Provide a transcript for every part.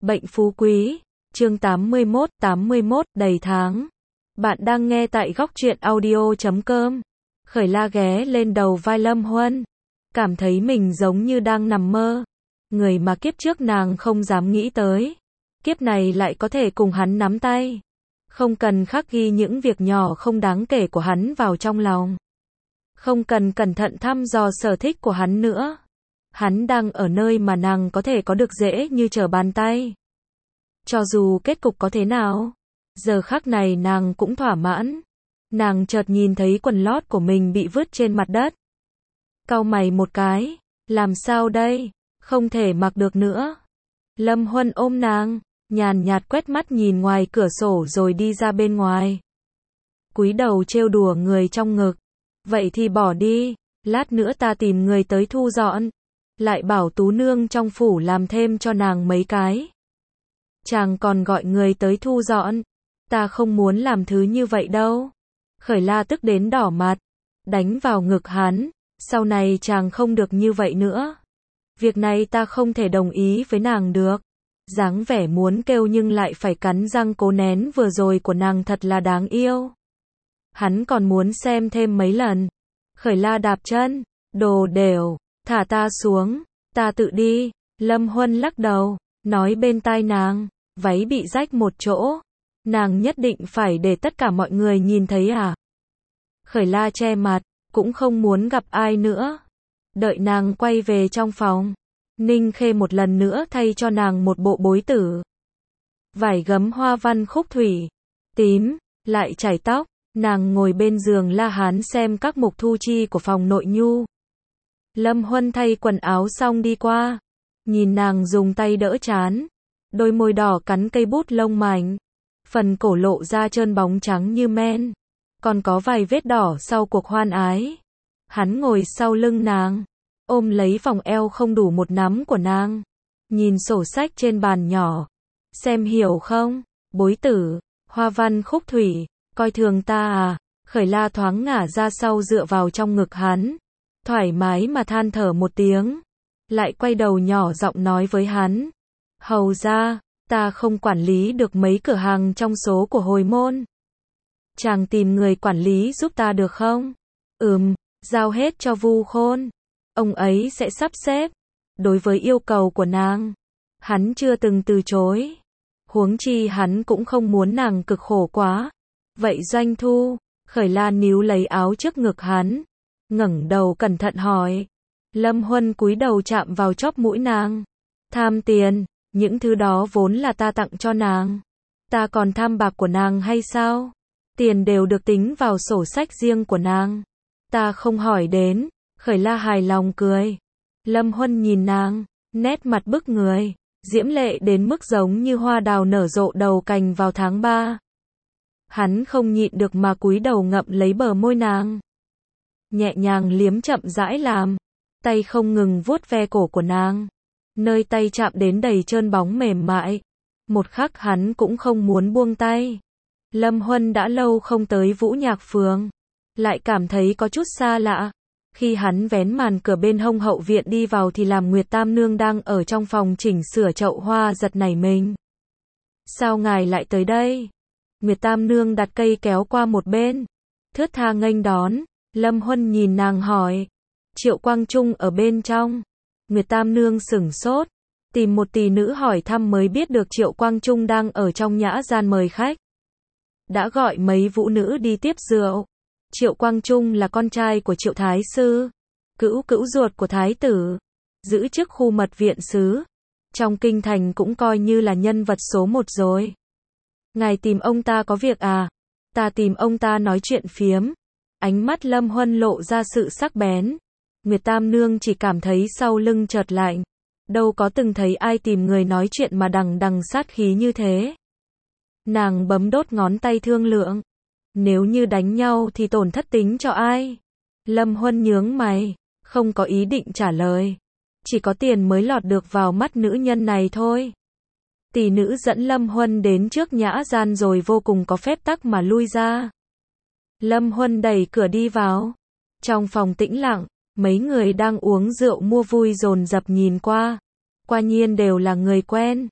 Bệnh phú quý, chương 81, đầy tháng. Bạn đang nghe tại góc truyện audio.com. Khởi La ghé lên đầu vai Lâm Huân, cảm thấy mình giống như đang nằm mơ. Người mà kiếp trước nàng không dám nghĩ tới, kiếp này lại có thể cùng hắn nắm tay. Không cần khắc ghi những việc nhỏ không đáng kể của hắn vào trong lòng. Không cần cẩn thận thăm dò sở thích của hắn nữa. Hắn đang ở nơi mà nàng có thể có được dễ như trở bàn tay. Cho dù kết cục có thế nào, giờ khắc này nàng cũng thỏa mãn. Nàng chợt nhìn thấy quần lót của mình bị vứt trên mặt đất. Cau mày một cái, làm sao đây, không thể mặc được nữa. Lâm Huân ôm nàng, nhàn nhạt quét mắt nhìn ngoài cửa sổ rồi đi ra bên ngoài. Cúi đầu trêu đùa người trong ngực. Vậy thì bỏ đi, lát nữa ta tìm người tới thu dọn. Lại bảo tú nương trong phủ làm thêm cho nàng mấy cái. Chàng còn gọi người tới thu dọn. Ta không muốn làm thứ như vậy đâu. Khởi La tức đến đỏ mặt, đánh vào ngực hắn. Sau này chàng không được như vậy nữa. Việc này ta không thể đồng ý với nàng được. Dáng vẻ muốn kêu nhưng lại phải cắn răng cố nén vừa rồi của nàng thật là đáng yêu. Hắn còn muốn xem thêm mấy lần. Khởi La đạp chân, đồ đều, thả ta xuống, ta tự đi. Lâm Huân lắc đầu, nói bên tai nàng, váy bị rách một chỗ. Nàng nhất định phải để tất cả mọi người nhìn thấy à? Khởi La che mặt, cũng không muốn gặp ai nữa. Đợi nàng quay về trong phòng, Ninh Khê một lần nữa thay cho nàng một bộ bối tử. Vải gấm hoa văn khúc thủy, tím, lại chải tóc. Nàng ngồi bên giường La Hán xem các mục thu chi của phòng nội nhu. Lâm Huân thay quần áo xong đi qua, nhìn nàng dùng tay đỡ trán, đôi môi đỏ cắn cây bút lông mảnh, phần cổ lộ ra trơn bóng trắng như men, còn có vài vết đỏ sau cuộc hoan ái. Hắn ngồi sau lưng nàng, ôm lấy vòng eo không đủ một nắm của nàng, nhìn sổ sách trên bàn nhỏ, xem hiểu không, bối tử, hoa văn khúc thủy. Coi thường ta à? Khởi La thoáng ngả ra sau dựa vào trong ngực hắn, thoải mái mà than thở một tiếng, lại quay đầu nhỏ giọng nói với hắn, hầu ra, ta không quản lý được mấy cửa hàng trong số của hồi môn. Chàng tìm người quản lý giúp ta được không? Giao hết cho Vu Khôn, ông ấy sẽ sắp xếp. Đối với yêu cầu của nàng, hắn chưa từng từ chối. Huống chi hắn cũng không muốn nàng cực khổ quá. Vậy doanh thu, Khởi La níu lấy áo trước ngực hắn, ngẩng đầu cẩn thận hỏi. Lâm Huân cúi đầu chạm vào chóp mũi nàng. Tham tiền, những thứ đó vốn là ta tặng cho nàng. Ta còn tham bạc của nàng hay sao? Tiền đều được tính vào sổ sách riêng của nàng. Ta không hỏi đến. Khởi La hài lòng cười. Lâm Huân nhìn nàng, nét mặt bức người, diễm lệ đến mức giống như hoa đào nở rộ đầu cành vào tháng 3. Hắn không nhịn được mà cúi đầu ngậm lấy bờ môi nàng. Nhẹ nhàng liếm chậm rãi làm, tay không ngừng vuốt ve cổ của nàng. Nơi tay chạm đến đầy trơn bóng mềm mại. Một khắc hắn cũng không muốn buông tay. Lâm Huân đã lâu không tới Vũ Nhạc Phường, lại cảm thấy có chút xa lạ. Khi hắn vén màn cửa bên hông hậu viện đi vào thì làm Nguyệt Tam Nương đang ở trong phòng chỉnh sửa chậu hoa giật nảy mình. Sao ngài lại tới đây? Nguyệt Tam Nương đặt cây kéo qua một bên, thướt tha nghênh đón. Lâm Huân nhìn nàng hỏi, Triệu Quang Trung ở bên trong. Nguyệt Tam Nương sửng sốt, tìm một tỷ nữ hỏi thăm mới biết được Triệu Quang Trung đang ở trong nhã gian mời khách. Đã gọi mấy vũ nữ đi tiếp rượu. Triệu Quang Trung là con trai của Triệu Thái Sư, cữu ruột của Thái tử, giữ chức khu mật viện sứ. Trong kinh thành cũng coi như là nhân vật số 1 rồi. Ngài tìm ông ta có việc à? Ta tìm ông ta nói chuyện phiếm. Ánh mắt Lâm Huân lộ ra sự sắc bén. Nguyệt Tam Nương chỉ cảm thấy sau lưng chợt lạnh. Đâu có từng thấy ai tìm người nói chuyện mà đằng đằng sát khí như thế. Nàng bấm đốt ngón tay thương lượng. Nếu như đánh nhau thì tổn thất tính cho ai? Lâm Huân nhướng mày, không có ý định trả lời. Chỉ có tiền mới lọt được vào mắt nữ nhân này thôi. Tỷ nữ dẫn Lâm Huân đến trước nhã gian rồi vô cùng có phép tắc mà lui ra. Lâm Huân đẩy cửa đi vào. Trong phòng tĩnh lặng, mấy người đang uống rượu mua vui dồn dập nhìn qua. Quả nhiên đều là người quen.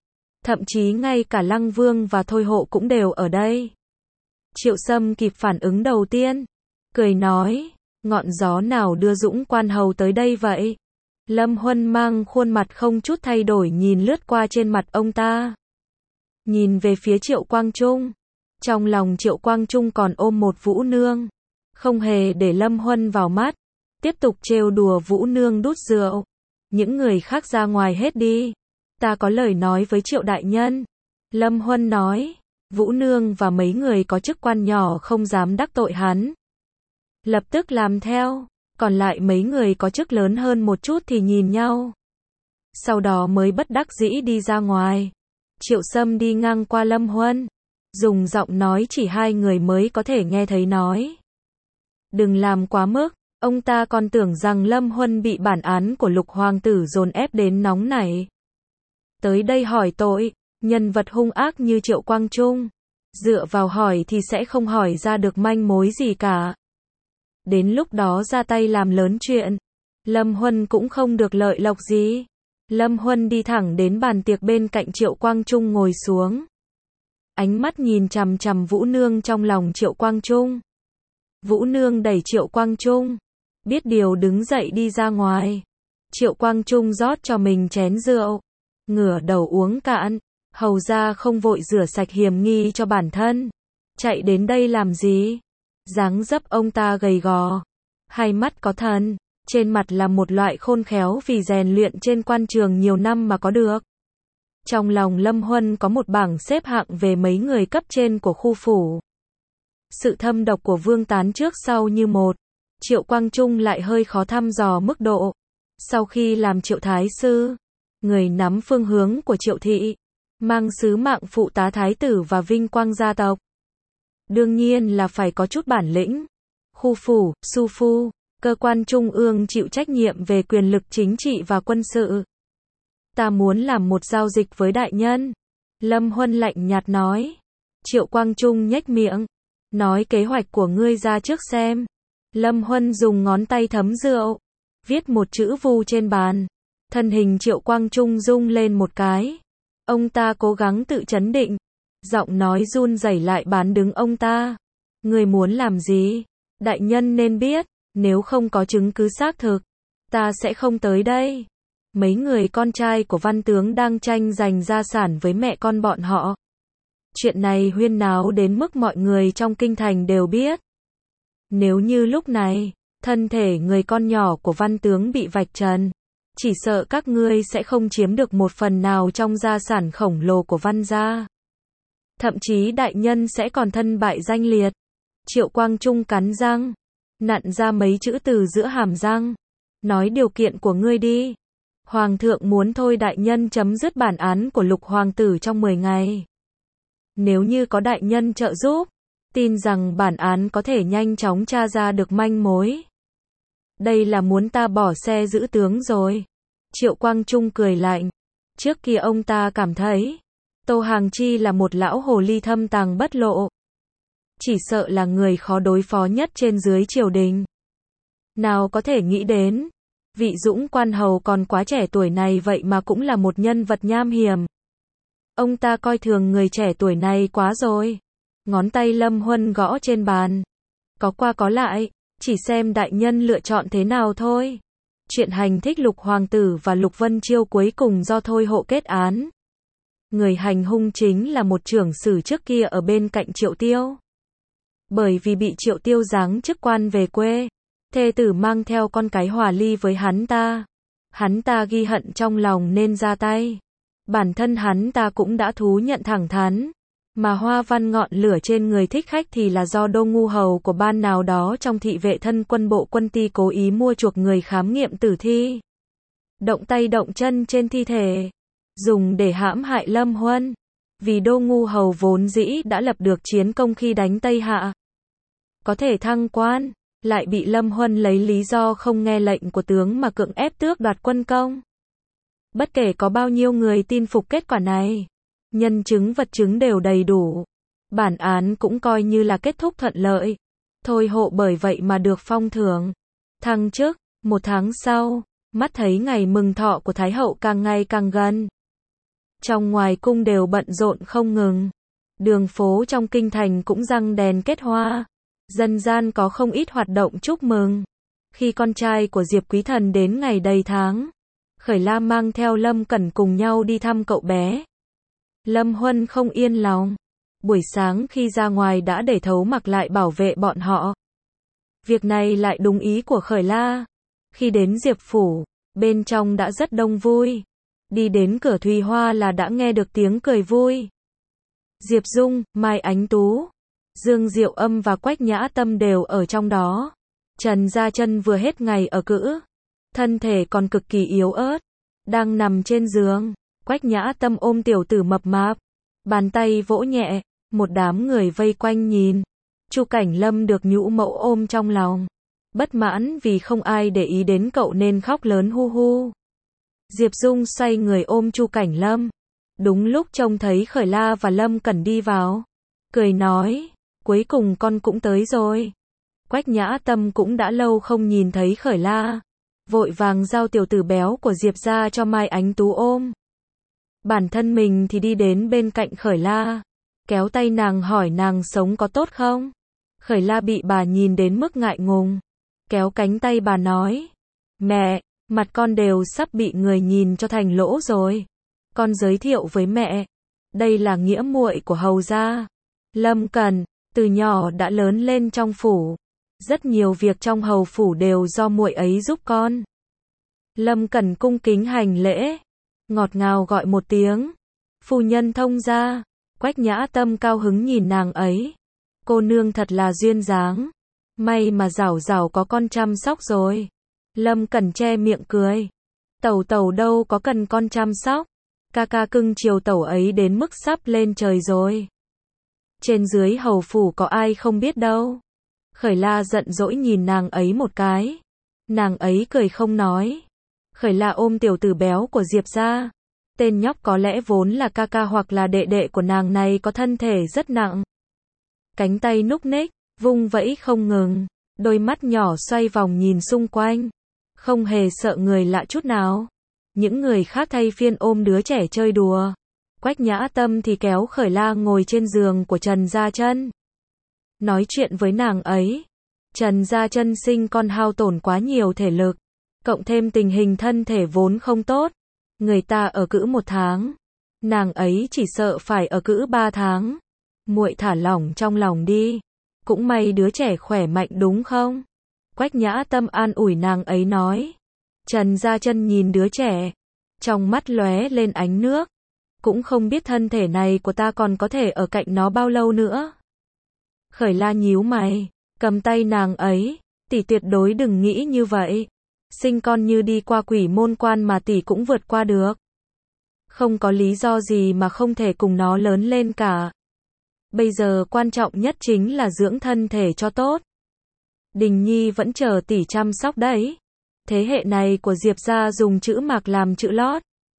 Thậm chí ngay cả Lăng Vương và Thôi Hộ cũng đều ở đây. Triệu Sâm kịp phản ứng đầu tiên, cười nói, ngọn gió nào đưa Dũng Quan Hầu tới đây vậy? Lâm Huân mang khuôn mặt không chút thay đổi nhìn lướt qua trên mặt ông ta. Nhìn về phía Triệu Quang Trung. Trong lòng Triệu Quang Trung còn ôm một Vũ Nương. Không hề để Lâm Huân vào mắt. Tiếp tục trêu đùa Vũ Nương đút rượu. Những người khác ra ngoài hết đi. Ta có lời nói với Triệu đại nhân. Lâm Huân nói. Vũ Nương và mấy người có chức quan nhỏ không dám đắc tội hắn. Lập tức làm theo. Còn lại mấy người có chức lớn hơn một chút thì nhìn nhau. Sau đó mới bất đắc dĩ đi ra ngoài. Triệu Sâm đi ngang qua Lâm Huân. Dùng giọng nói chỉ hai người mới có thể nghe thấy nói. Đừng làm quá mức. Ông ta còn tưởng rằng Lâm Huân bị bản án của Lục Hoàng tử dồn ép đến nóng nảy. Tới đây hỏi tội. Nhân vật hung ác như Triệu Quang Trung. Dựa vào hỏi thì sẽ không hỏi ra được manh mối gì cả. Đến lúc đó ra tay làm lớn chuyện. Lâm Huân cũng không được lợi lộc gì. Lâm Huân đi thẳng đến bàn tiệc bên cạnh Triệu Quang Trung ngồi xuống. Ánh mắt nhìn chằm chằm Vũ Nương trong lòng Triệu Quang Trung. Vũ Nương đẩy Triệu Quang Trung. Biết điều đứng dậy đi ra ngoài. Triệu Quang Trung rót cho mình chén rượu. Ngửa đầu uống cạn. Hầu ra không vội rửa sạch hiểm nghi cho bản thân. Chạy đến đây làm gì? Dáng dấp ông ta gầy gò. Hai mắt có thần. Trên mặt là một loại khôn khéo vì rèn luyện trên quan trường nhiều năm mà có được. Trong lòng Lâm Huân có một bảng xếp hạng về mấy người cấp trên của khu phủ. Sự thâm độc của Vương Tán trước sau như một. Triệu Quang Trung lại hơi khó thăm dò mức độ. Sau khi làm Triệu Thái Sư, người nắm phương hướng của Triệu Thị, mang sứ mạng phụ tá thái tử và vinh quang gia tộc. Đương nhiên là phải có chút bản lĩnh. Khu phủ, su phu, cơ quan trung ương chịu trách nhiệm về quyền lực chính trị và quân sự. Ta muốn làm một giao dịch với đại nhân. Lâm Huân lạnh nhạt nói. Triệu Quang Trung nhếch miệng. Nói kế hoạch của ngươi ra trước xem. Lâm Huân dùng ngón tay thấm rượu. Viết một chữ vu trên bàn. Thân hình Triệu Quang Trung rung lên một cái. Ông ta cố gắng tự trấn định. Giọng nói run rẩy lại bán đứng ông ta. Ngươi muốn làm gì? Đại nhân nên biết. Nếu không có chứng cứ xác thực, ta sẽ không tới đây. Mấy người con trai của văn tướng đang tranh giành gia sản với mẹ con bọn họ. Chuyện này huyên náo đến mức mọi người trong kinh thành đều biết. Nếu như lúc này, thân thể người con nhỏ của văn tướng bị vạch trần, chỉ sợ các ngươi sẽ không chiếm được một phần nào trong gia sản khổng lồ của văn gia. Thậm chí đại nhân sẽ còn thân bại danh liệt. Triệu Quang Trung cắn răng, nặn ra mấy chữ từ giữa hàm răng. Nói điều kiện của ngươi đi. Hoàng thượng muốn thôi đại nhân chấm dứt bản án của Lục Hoàng tử trong 10 ngày. Nếu như có đại nhân trợ giúp, tin rằng bản án có thể nhanh chóng tra ra được manh mối. Đây là muốn ta bỏ xe giữ tướng rồi. Triệu Quang Trung cười lạnh. Trước kia ông ta cảm thấy Tô Hàng Chi là một lão hồ ly thâm tàng bất lộ. Chỉ sợ là người khó đối phó nhất trên dưới triều đình. Nào có thể nghĩ đến, vị Dũng Quan Hầu còn quá trẻ tuổi này vậy mà cũng là một nhân vật nham hiểm. Ông ta coi thường người trẻ tuổi này quá rồi. Ngón tay Lâm Huân gõ trên bàn. Có qua có lại, chỉ xem đại nhân lựa chọn thế nào thôi. Chuyện hành thích Lục Hoàng tử và Lục Vân Chiêu cuối cùng do Thôi Hộ kết án. Người hành hung chính là một trưởng sử trước kia ở bên cạnh Triệu Tiêu. Bởi vì bị Triệu Tiêu giáng chức quan về quê, thê tử mang theo con cái hòa ly với hắn ta. Hắn ta ghi hận trong lòng nên ra tay. Bản thân hắn ta cũng đã thú nhận thẳng thắn. Mà hoa văn ngọn lửa trên người thích khách thì là do Đô Ngu Hầu của ban nào đó trong thị vệ thân quân bộ quân ty cố ý mua chuộc người khám nghiệm tử thi. Động tay động chân trên thi thể. Dùng để hãm hại Lâm Huân. Vì Đô Ngu Hầu vốn dĩ đã lập được chiến công khi đánh Tây Hạ. Có thể thăng quan, lại bị Lâm Huân lấy lý do không nghe lệnh của tướng mà cưỡng ép tước đoạt quân công. Bất kể có bao nhiêu người tin phục kết quả này, nhân chứng vật chứng đều đầy đủ. Bản án cũng coi như là kết thúc thuận lợi. Thôi Hộ bởi vậy mà được phong thưởng, thăng chức. 1 tháng sau, mắt thấy ngày mừng thọ của Thái hậu càng ngày càng gần. Trong ngoài cung đều bận rộn không ngừng. Đường phố trong kinh thành cũng răng đèn kết hoa. Dân gian có không ít hoạt động chúc mừng. Khi con trai của Diệp Quý Thần đến ngày đầy tháng, Khởi La mang theo Lâm Cẩn cùng nhau đi thăm cậu bé. Lâm Huân không yên lòng. Buổi sáng khi ra ngoài đã để Thấu Mặc lại bảo vệ bọn họ. Việc này lại đúng ý của Khởi La. Khi đến Diệp Phủ, bên trong đã rất đông vui. Đi đến cửa Thùy Hoa là đã nghe được tiếng cười vui. Diệp Dung, Mai Ánh Tú, Dương Diệu Âm và Quách Nhã Tâm đều ở trong đó. Trần Gia Chân vừa hết ngày ở cữ, thân thể còn cực kỳ yếu ớt, đang nằm trên giường. Quách Nhã Tâm ôm tiểu tử mập mạp, bàn tay vỗ nhẹ, một đám người vây quanh nhìn. Chu Cảnh Lâm được nhũ mẫu ôm trong lòng, bất mãn vì không ai để ý đến cậu nên khóc lớn hu hu. Diệp Dung xoay người ôm Chu Cảnh Lâm. Đúng lúc trông thấy Khởi La và Lâm Cẩn đi vào, cười nói, cuối cùng con cũng tới rồi. Quách Nhã Tâm cũng đã lâu không nhìn thấy Khởi La, vội vàng giao tiểu tử béo của Diệp ra cho Mai Ánh Tú ôm. Bản thân mình thì đi đến bên cạnh Khởi La, kéo tay nàng hỏi nàng sống có tốt không? Khởi La bị bà nhìn đến mức ngại ngùng, kéo cánh tay bà nói, mẹ, mặt con đều sắp bị người nhìn cho thành lỗ rồi. Con giới thiệu với mẹ, đây là nghĩa muội của hầu gia. Lâm Cẩn, từ nhỏ đã lớn lên trong phủ. Rất nhiều việc trong hầu phủ đều do muội ấy giúp con. Lâm Cẩn cung kính hành lễ, ngọt ngào gọi một tiếng, phu nhân thông gia. Quách Nhã Tâm cao hứng nhìn nàng ấy. Cô nương thật là duyên dáng. May mà Giảo Giảo có con chăm sóc rồi. Lâm Cẩn che miệng cười. Tẩu tẩu đâu có cần con chăm sóc. Ca ca cưng chiều tẩu ấy đến mức sắp lên trời rồi. Trên dưới hầu phủ có ai không biết đâu. Khởi La giận dỗi nhìn nàng ấy một cái. Nàng ấy cười không nói. Khởi La ôm tiểu tử béo của Diệp ra. Tên nhóc có lẽ vốn là ca ca hoặc là đệ đệ của nàng này có thân thể rất nặng. Cánh tay núc ních, vung vẫy không ngừng. Đôi mắt nhỏ xoay vòng nhìn xung quanh. Không hề sợ người lạ chút nào. Những người khác thay phiên ôm đứa trẻ chơi đùa. Quách Nhã Tâm thì kéo Khởi La ngồi trên giường của Trần Gia Chân. Nói chuyện với nàng ấy. Trần Gia Chân sinh con hao tổn quá nhiều thể lực. Cộng thêm tình hình thân thể vốn không tốt. Người ta ở cữ 1 tháng. Nàng ấy chỉ sợ phải ở cữ 3 tháng. Muội thả lỏng trong lòng đi. Cũng may đứa trẻ khỏe mạnh đúng không? Quách Nhã Tâm an ủi nàng ấy nói. Trần Gia Chân nhìn đứa trẻ. Trong mắt lóe lên ánh nước. Cũng không biết thân thể này của ta còn có thể ở cạnh nó bao lâu nữa. Khởi La nhíu mày, cầm tay nàng ấy. Tỷ tuyệt đối đừng nghĩ như vậy. Sinh con như đi qua quỷ môn quan mà tỷ cũng vượt qua được. Không có lý do gì mà không thể cùng nó lớn lên cả. Bây giờ quan trọng nhất chính là dưỡng thân thể cho tốt. Đình Nhi vẫn chờ tỷ chăm sóc đấy. Thế hệ này của Diệp gia dùng chữ Mạc làm chữ lót.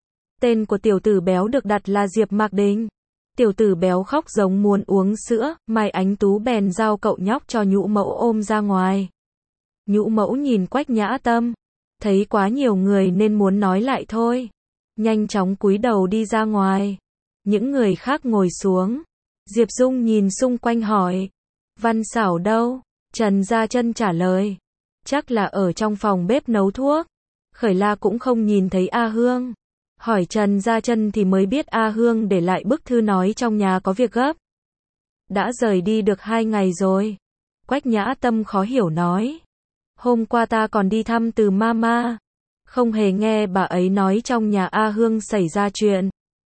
Tên của tiểu tử béo được đặt là Diệp Mạc Đình. Tiểu tử béo khóc giống muốn uống sữa, Mai Ánh Tú bèn giao cậu nhóc cho nhũ mẫu ôm ra ngoài. Nhũ mẫu nhìn Quách Nhã Tâm, thấy quá nhiều người nên muốn nói lại thôi. Nhanh chóng cúi đầu đi ra ngoài. Những người khác ngồi xuống. Diệp Dung nhìn xung quanh hỏi. Văn Xảo đâu? Trần Gia Chân trả lời. Chắc là ở trong phòng bếp nấu thuốc. Khởi La cũng không nhìn thấy A Hương. Hỏi Trần Gia Chân thì mới biết A Hương để lại bức thư nói trong nhà có việc gấp. Đã rời đi được 2 ngày rồi. Quách Nhã Tâm khó hiểu nói. Hôm qua ta còn đi thăm từ mama. Không hề nghe bà ấy nói trong nhà A Hương xảy ra chuyện.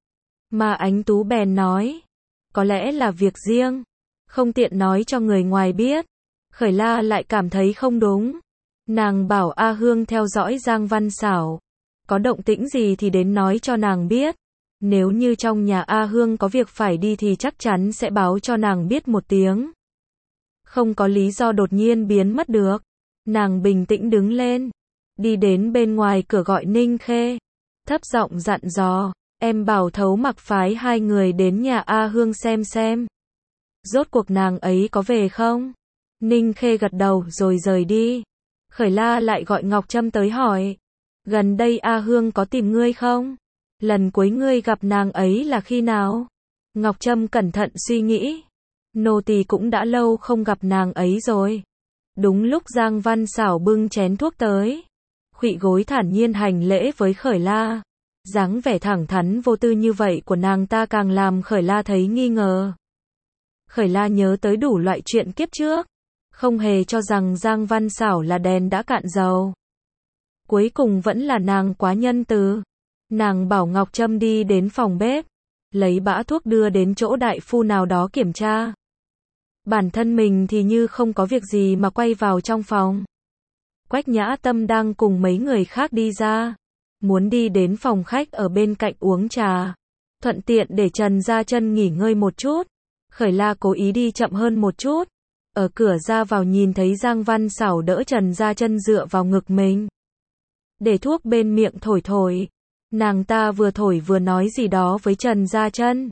Mà Ánh Tú bèn nói. Có lẽ là việc riêng. Không tiện nói cho người ngoài biết. Khởi La lại cảm thấy không đúng. Nàng bảo A Hương theo dõi Giang Văn Xảo. Có động tĩnh gì thì đến nói cho nàng biết. Nếu như trong nhà A Hương có việc phải đi thì chắc chắn sẽ báo cho nàng biết một tiếng. Không có lý do đột nhiên biến mất được. Nàng bình tĩnh đứng lên. Đi đến bên ngoài cửa gọi Ninh Khê. Thấp giọng dặn dò. Em bảo Thấu Mặc phái 2 người đến nhà A Hương xem. Rốt cuộc nàng ấy có về không? Ninh Khê gật đầu rồi rời đi. Khởi La lại gọi Ngọc Trâm tới hỏi. Gần đây A Hương có tìm ngươi không? Lần cuối ngươi gặp nàng ấy là khi nào? Ngọc Trâm cẩn thận suy nghĩ. Nô tỳ cũng đã lâu không gặp nàng ấy rồi. Đúng lúc Giang Văn Xảo bưng chén thuốc tới, khuỵu gối thản nhiên hành lễ với Khởi La. Dáng vẻ thẳng thắn vô tư như vậy của nàng ta càng làm Khởi La thấy nghi ngờ. Khởi La nhớ tới đủ loại chuyện kiếp trước, không hề cho rằng Giang Văn Xảo là đèn đã cạn dầu. Cuối cùng vẫn là nàng quá nhân từ. Nàng bảo Ngọc Trâm đi đến phòng bếp, lấy bã thuốc đưa đến chỗ đại phu nào đó kiểm tra. Bản thân mình thì như không có việc gì mà quay vào trong phòng. Quách Nhã Tâm đang cùng mấy người khác đi ra, muốn đi đến phòng khách ở bên cạnh uống trà, thuận tiện để Trần Gia Chân nghỉ ngơi một chút. Khởi La cố ý đi chậm hơn một chút, ở cửa ra vào nhìn thấy Giang Văn Xảo đỡ Trần Gia Chân dựa vào ngực mình, để thuốc bên miệng thổi thổi. Nàng ta vừa thổi vừa nói gì đó với Trần Gia Chân.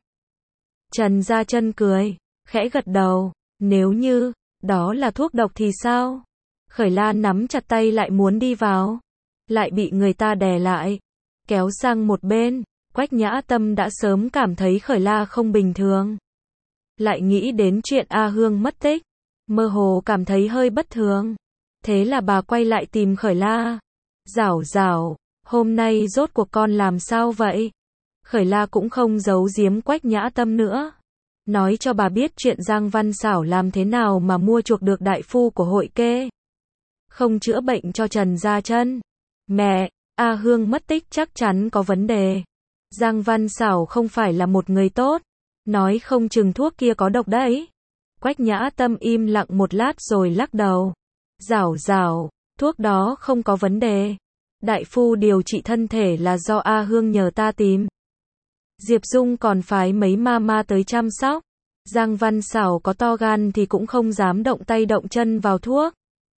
Trần Gia Chân cười, khẽ gật đầu, nếu như đó là thuốc độc thì sao? Khởi La nắm chặt tay lại muốn đi vào, lại bị người ta đè lại, kéo sang một bên. Quách Nhã Tâm đã sớm cảm thấy Khởi La không bình thường, lại nghĩ đến chuyện A Hương mất tích, mơ hồ cảm thấy hơi bất thường. Thế là bà quay lại tìm Khởi La. Giảo giảo, hôm nay rốt cuộc con làm sao vậy? Khởi La cũng không giấu giếm Quách Nhã Tâm nữa, nói cho bà biết chuyện Giang Văn Xảo làm thế nào mà mua chuộc được đại phu của hội kê, không chữa bệnh cho Trần Gia Chân. Mẹ, A Hương mất tích chắc chắn có vấn đề. Giang Văn Xảo không phải là một người tốt, nói không chừng thuốc kia có độc đấy. Quách Nhã Tâm im lặng một lát rồi lắc đầu. Giảo giảo, thuốc đó không có vấn đề. Đại phu điều trị thân thể là do A Hương nhờ ta tìm. Diệp Dung còn phái mấy mama tới chăm sóc. Giang Văn Xảo có to gan thì cũng không dám động tay động chân vào thuốc.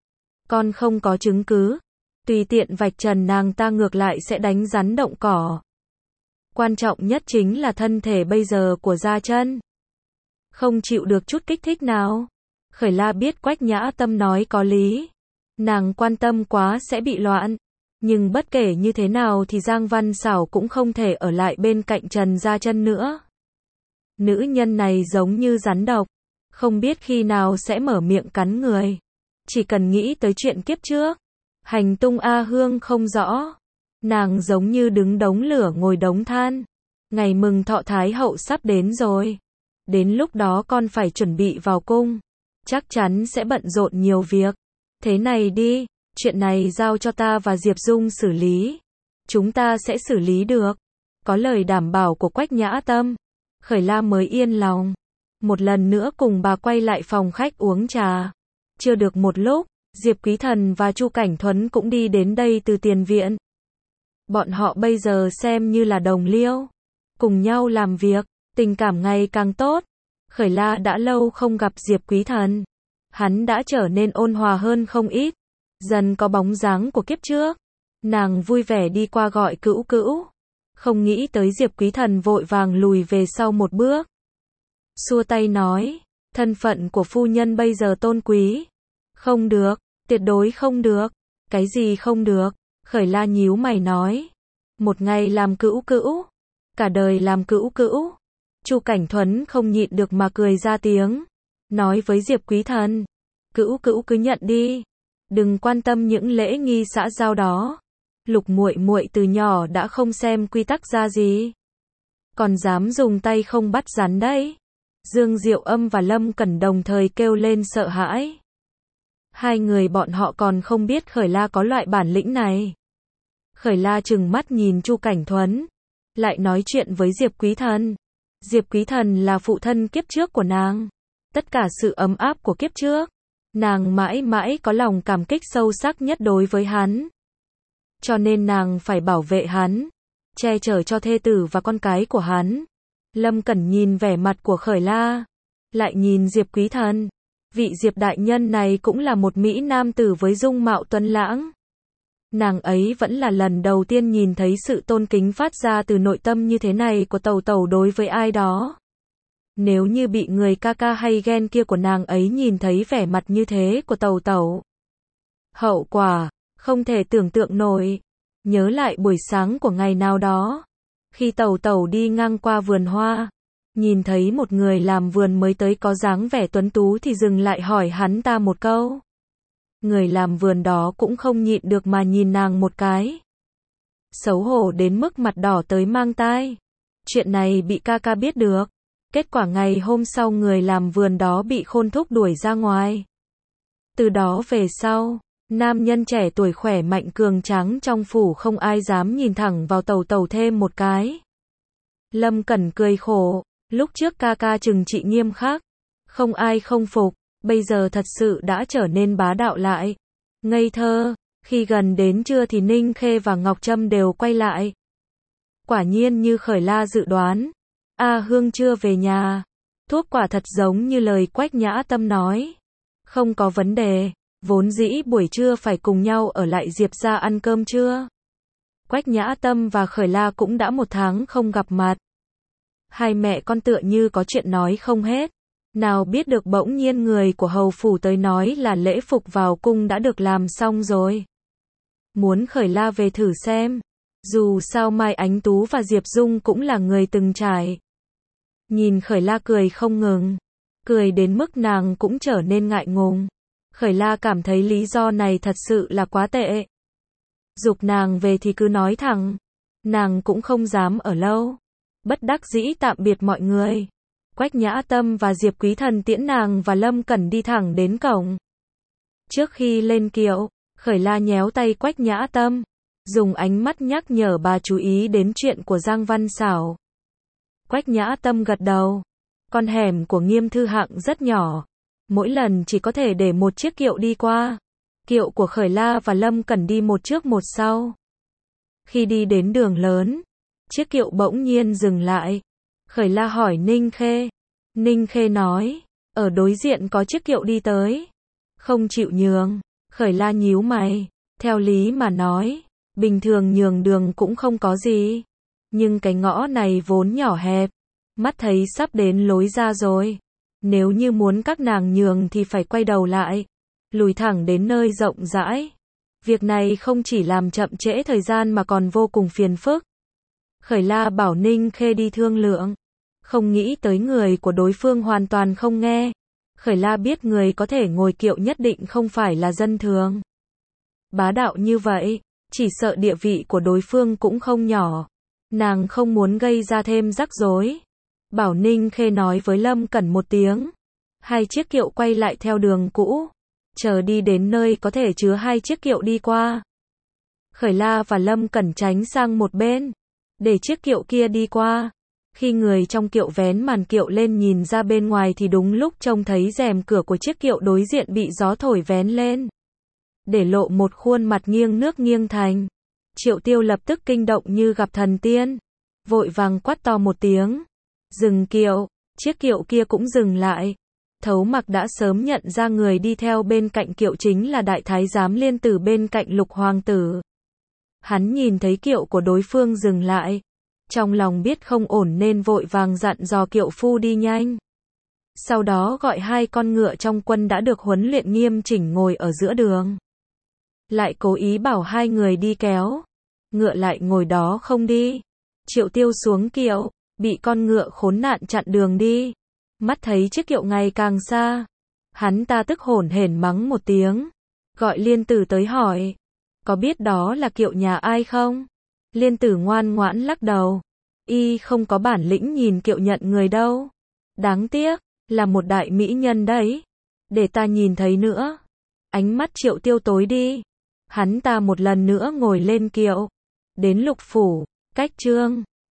Con không có chứng cứ, tùy tiện vạch trần nàng ta ngược lại sẽ đánh rắn động cỏ. Quan trọng nhất chính là thân thể bây giờ của Gia Chân không chịu được chút kích thích nào. Khởi La biết Quách Nhã Tâm nói có lý, nàng quan tâm quá sẽ bị loạn, nhưng bất kể như thế nào thì Giang Văn Xảo cũng không thể ở lại bên cạnh Trần Gia Chân nữa. Nữ nhân này giống như rắn độc, không biết khi nào sẽ mở miệng cắn người. Chỉ cần nghĩ tới chuyện kiếp trước, hành tung A Hương không rõ, nàng giống như đứng đống lửa ngồi đống than. Ngày mừng thọ Thái hậu sắp đến rồi, đến lúc đó con phải chuẩn bị vào cung, chắc chắn sẽ bận rộn nhiều việc. Thế này đi, chuyện này giao cho ta và Diệp Dung xử lý, chúng ta sẽ xử lý được. Có lời đảm bảo của Quách Nhã Tâm, Khởi La mới yên lòng. Một lần nữa cùng bà quay lại phòng khách uống trà. Chưa được một lúc, Diệp Quý Thần và Chu Cảnh Thuấn cũng đi đến đây từ tiền viện. Bọn họ bây giờ xem như là đồng liêu, cùng nhau làm việc, tình cảm ngày càng tốt. Khởi La đã lâu không gặp Diệp Quý Thần, hắn đã trở nên ôn hòa hơn không ít, dần có bóng dáng của kiếp trước. Nàng vui vẻ đi qua gọi Cữu Cữu, không nghĩ tới Diệp Quý Thần vội vàng lùi về sau một bước, xua tay nói, thân phận của phu nhân bây giờ tôn quý. Không được, tuyệt đối không được. Cái gì không được? Khởi La nhíu mày nói, một ngày làm Cữu Cữu, cả đời làm Cữu Cữu. Chu Cảnh Thuấn không nhịn được mà cười ra tiếng, nói với Diệp Quý Thần, Cữu Cữu cứ nhận đi, đừng quan tâm những lễ nghi xã giao đó. Lục muội muội từ nhỏ đã không xem quy tắc ra gì, còn dám dùng tay không bắt rắn đấy. Dương Diệu Âm và Lâm Cẩn đồng thời kêu lên sợ hãi. Hai người bọn họ còn không biết Khởi La có loại bản lĩnh này. Khởi La trừng mắt nhìn Chu Cảnh Thuấn, lại nói chuyện với Diệp Quý Thần. Diệp Quý Thần là phụ thân kiếp trước của nàng, tất cả sự ấm áp của kiếp trước, nàng mãi mãi có lòng cảm kích sâu sắc nhất đối với hắn. Cho nên nàng phải bảo vệ hắn, che chở cho thê tử và con cái của hắn. Lâm Cẩn nhìn vẻ mặt của Khởi La, lại nhìn Diệp Quý Thần. Vị Diệp đại nhân này cũng là một mỹ nam tử với dung mạo tuấn lãng. Nàng ấy vẫn là lần đầu tiên nhìn thấy sự tôn kính phát ra từ nội tâm như thế này của Tẩu Tẩu đối với ai đó. Nếu như bị người ca ca hay ghen kia của nàng ấy nhìn thấy vẻ mặt như thế của Tẩu Tẩu, hậu quả không thể tưởng tượng nổi. Nhớ lại buổi sáng của ngày nào đó, Khi Tẩu Tẩu đi ngang qua vườn hoa, nhìn thấy một người làm vườn mới tới có dáng vẻ tuấn tú thì dừng lại hỏi hắn ta một câu. Người làm vườn đó cũng không nhịn được mà nhìn nàng một cái. Xấu hổ đến mức mặt đỏ tới mang tai. Chuyện này bị ca ca biết được. Kết quả ngày hôm sau người làm vườn đó bị Khôn Thúc đuổi ra ngoài. Từ đó về sau, nam nhân trẻ tuổi khỏe mạnh cường tráng trong phủ không ai dám nhìn thẳng vào Tẩu Tẩu thêm một cái. Lâm Cẩn cười khổ, lúc trước ca ca trừng trị nghiêm khắc, không ai không phục, bây giờ thật sự đã trở nên bá đạo lại. Ngây thơ, khi gần đến trưa thì Ninh Khê và Ngọc Trâm đều quay lại. Quả nhiên như Khởi La dự đoán, A Hương chưa về nhà. Thuốc quả thật giống như lời Quách Nhã Tâm nói. Không có vấn đề, vốn dĩ buổi trưa phải cùng nhau ở lại Diệp gia ăn cơm trưa. Quách Nhã Tâm và Khởi La cũng đã 1 tháng không gặp mặt. Hai mẹ con tựa như có chuyện nói không hết. Nào biết được bỗng nhiên người của hầu phủ tới nói là lễ phục vào cung đã được làm xong rồi. Muốn Khởi La về thử xem. Dù sao Mai Ánh Tú và Diệp Dung cũng là người từng trải. Nhìn Khởi La cười không ngừng. Cười đến mức nàng cũng trở nên ngại ngùng. Khởi La cảm thấy lý do này thật sự là quá tệ. Giục nàng về thì cứ nói thẳng. Nàng cũng không dám ở lâu. Bất đắc dĩ tạm biệt mọi người. Quách Nhã Tâm và Diệp Quý Thần tiễn nàng và Lâm Cẩn đi thẳng đến cổng. Trước khi lên kiệu, Khởi La nhéo tay Quách Nhã Tâm, dùng ánh mắt nhắc nhở bà chú ý đến chuyện của Giang Văn Xảo. Quách Nhã Tâm gật đầu. Con hẻm của Nghiêm Thư Hạng rất nhỏ, mỗi lần chỉ có thể để một chiếc kiệu đi qua. Kiệu của Khởi La và Lâm Cẩn đi một trước một sau. Khi đi đến đường lớn, chiếc kiệu bỗng nhiên dừng lại. Khởi La hỏi Ninh Khê. Ninh Khê nói, ở đối diện có chiếc kiệu đi tới. Không chịu nhường. Khởi La nhíu mày. Theo lý mà nói, bình thường nhường đường cũng không có gì. Nhưng cái ngõ này vốn nhỏ hẹp. Mắt thấy sắp đến lối ra rồi. Nếu như muốn các nàng nhường thì phải quay đầu lại. Lùi thẳng đến nơi rộng rãi. Việc này không chỉ làm chậm trễ thời gian mà còn vô cùng phiền phức. Khởi La bảo Ninh Khê đi thương lượng. Không nghĩ tới người của đối phương hoàn toàn không nghe. Khởi La biết người có thể ngồi kiệu nhất định không phải là dân thường. Bá đạo như vậy, chỉ sợ địa vị của đối phương cũng không nhỏ. Nàng không muốn gây ra thêm rắc rối. Bảo Ninh Khê nói với Lâm Cẩn một tiếng. Hai chiếc kiệu quay lại theo đường cũ. Chờ đi đến nơi có thể chứa hai chiếc kiệu đi qua. Khởi La và Lâm Cẩn tránh sang một bên, để chiếc kiệu kia đi qua. Khi người trong kiệu vén màn kiệu lên nhìn ra bên ngoài thì đúng lúc trông thấy rèm cửa của chiếc kiệu đối diện bị gió thổi vén lên, để lộ một khuôn mặt nghiêng nước nghiêng thành. Triệu Tiêu lập tức kinh động như gặp thần tiên, vội vàng quát to một tiếng, dừng kiệu. Chiếc kiệu kia cũng dừng lại. Thấu Mặc đã sớm nhận ra người đi theo bên cạnh kiệu chính là đại thái giám Liên Tử bên cạnh Lục hoàng tử. Hắn nhìn thấy kiệu của đối phương dừng lại, trong lòng biết không ổn nên vội vàng dặn dò kiệu phu đi nhanh. Sau đó gọi hai con ngựa trong quân đã được huấn luyện nghiêm chỉnh ngồi ở giữa đường. Lại cố ý bảo hai người đi kéo. Ngựa lại ngồi đó không đi. Triệu Tiêu xuống kiệu, bị con ngựa khốn nạn chặn đường đi. Mắt thấy chiếc kiệu ngày càng xa, hắn ta tức hổn hển mắng một tiếng, gọi Liên Tử tới hỏi, có biết đó là kiệu nhà ai không? Liên Tử ngoan ngoãn lắc đầu, y không có bản lĩnh nhìn kiệu nhận người đâu. Đáng tiếc, là một đại mỹ nhân đấy. Để ta nhìn thấy nữa. Ánh mắt Triệu Tiêu tối đi. Hắn ta một lần nữa ngồi lên kiệu. Đến Lục phủ, cách trương.